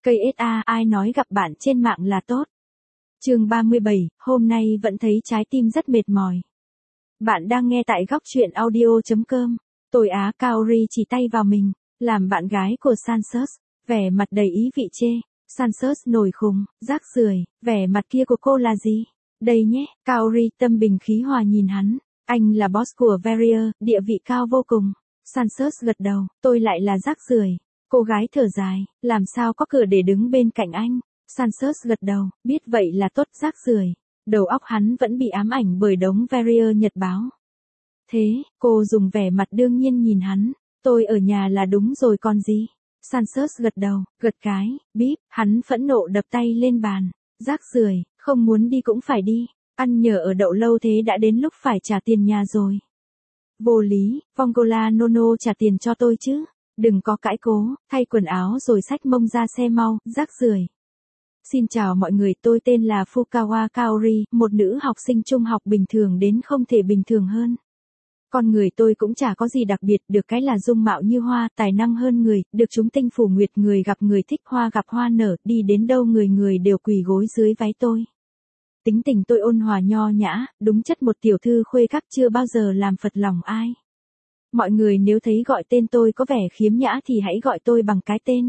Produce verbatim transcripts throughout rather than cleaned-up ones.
Cây ét a, ai nói gặp bạn trên mạng là tốt. Chương ba mươi bảy, hôm nay vẫn thấy trái tim rất mệt mỏi. Bạn đang nghe tại góc truyện audio chấm com. Tôi Á Kaori chỉ tay vào mình, làm bạn gái của Sansos, vẻ mặt đầy ý vị chê. Sansos nổi khùng, rác rưởi, vẻ mặt kia của cô là gì? Đây nhé, Kaori tâm bình khí hòa nhìn hắn. Anh là boss của Varier, địa vị cao vô cùng. Sansos gật đầu, tôi lại là rác rưởi. Cô gái thở dài, làm sao có cửa để đứng bên cạnh anh. Sansos gật đầu, biết vậy là tốt, rác rưởi. Đầu óc hắn vẫn bị ám ảnh bởi đống Varier nhật báo. Thế, cô dùng vẻ mặt đương nhiên nhìn hắn, tôi ở nhà là đúng rồi còn gì. Sansos gật đầu, gật cái, bíp, hắn phẫn nộ đập tay lên bàn. Rác rưởi, không muốn đi cũng phải đi. Ăn nhờ ở đậu lâu thế đã đến lúc phải trả tiền nhà rồi. Vô lý, Vongola Nono trả tiền cho tôi chứ. Đừng có cãi cố, thay quần áo rồi xách mông ra xe mau, rác rưởi. Xin chào mọi người, tôi tên là Fukawa Kaori, một nữ học sinh trung học bình thường đến không thể bình thường hơn. Con người tôi cũng chả có gì đặc biệt, được cái là dung mạo như hoa, tài năng hơn người, được chúng tinh phủ nguyệt, người gặp người thích, hoa gặp hoa nở, đi đến đâu người người đều quỳ gối dưới váy tôi. Tính tình tôi ôn hòa nho nhã, đúng chất một tiểu thư khuê các, chưa bao giờ làm phật lòng ai. Mọi người nếu thấy gọi tên tôi có vẻ khiếm nhã thì hãy gọi tôi bằng cái tên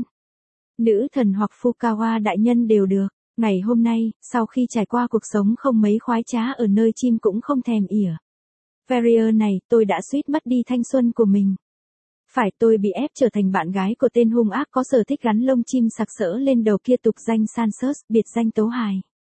nữ thần hoặc Fukawa đại nhân đều được. Ngày hôm nay, sau khi trải qua cuộc sống không mấy khoái trá ở nơi chim cũng không thèm ỉa Varier này, tôi đã suýt mất đi thanh xuân của mình. Phải, tôi bị ép trở thành bạn gái của tên hung ác có sở thích gắn lông chim sặc sỡ lên đầu kia, tục danh Sansos, biệt danh Tấu Hài.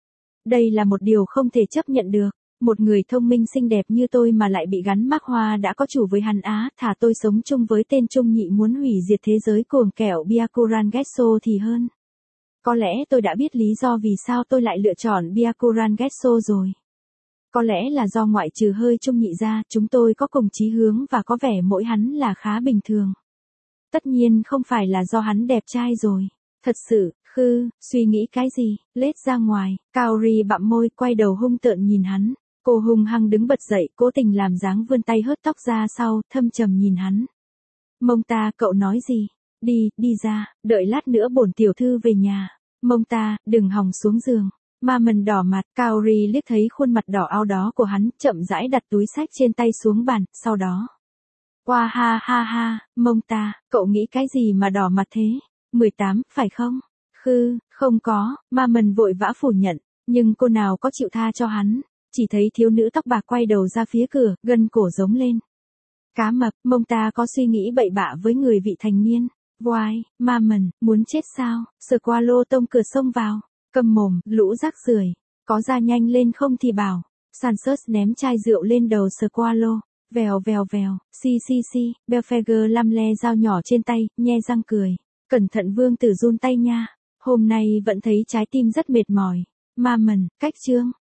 Đây là một điều không thể chấp nhận được. Một người thông minh xinh đẹp như tôi mà lại bị gắn mác hoa đã có chủ với hắn á, thà tôi sống chung với tên trung nhị muốn hủy diệt thế giới cuồng kẻo Byakuran Getso thì hơn. Có lẽ tôi đã biết lý do vì sao tôi lại lựa chọn Byakuran Getso rồi. Có lẽ là do ngoại trừ hơi trung nhị ra, chúng tôi có cùng chí hướng và có vẻ mỗi hắn là khá bình thường. Tất nhiên không phải là do hắn đẹp trai rồi. Thật sự, khư, suy nghĩ cái gì, lết ra ngoài. Kaori bặm môi, quay đầu hung tợn nhìn hắn. Cô hung hăng đứng bật dậy, cố tình làm dáng vươn tay hớt tóc ra sau, thâm trầm nhìn hắn. Mông ta, cậu nói gì? Đi, đi ra, đợi lát nữa bổn tiểu thư về nhà. Mông ta, đừng hòng xuống giường. Ma mần đỏ mặt, Kaori liếc thấy khuôn mặt đỏ ao đó của hắn, chậm rãi đặt túi xách trên tay xuống bàn, sau đó. Qua ha ha ha, mông ta, cậu nghĩ cái gì mà đỏ mặt thế? mười tám, phải không? Khư, không có, ma mần vội vã phủ nhận, nhưng cô nào có chịu tha cho hắn. Chỉ thấy thiếu nữ tóc bạc quay đầu ra phía cửa, gân cổ giống lên. Cá mập, mông ta có suy nghĩ bậy bạ với người vị thành niên. Oai, ma mần, muốn chết sao? Squalo tông cửa xông vào. Câm mồm, lũ rác rưởi. Có ra nhanh lên không thì bảo. Sansos ném chai rượu lên đầu Squalo. Vèo vèo vèo, si si si, Belphegor lăm le dao nhỏ trên tay, nhe răng cười. Cẩn thận vương tử run tay nha. Hôm nay vẫn thấy trái tim rất mệt mỏi. Ma mần, cách chương.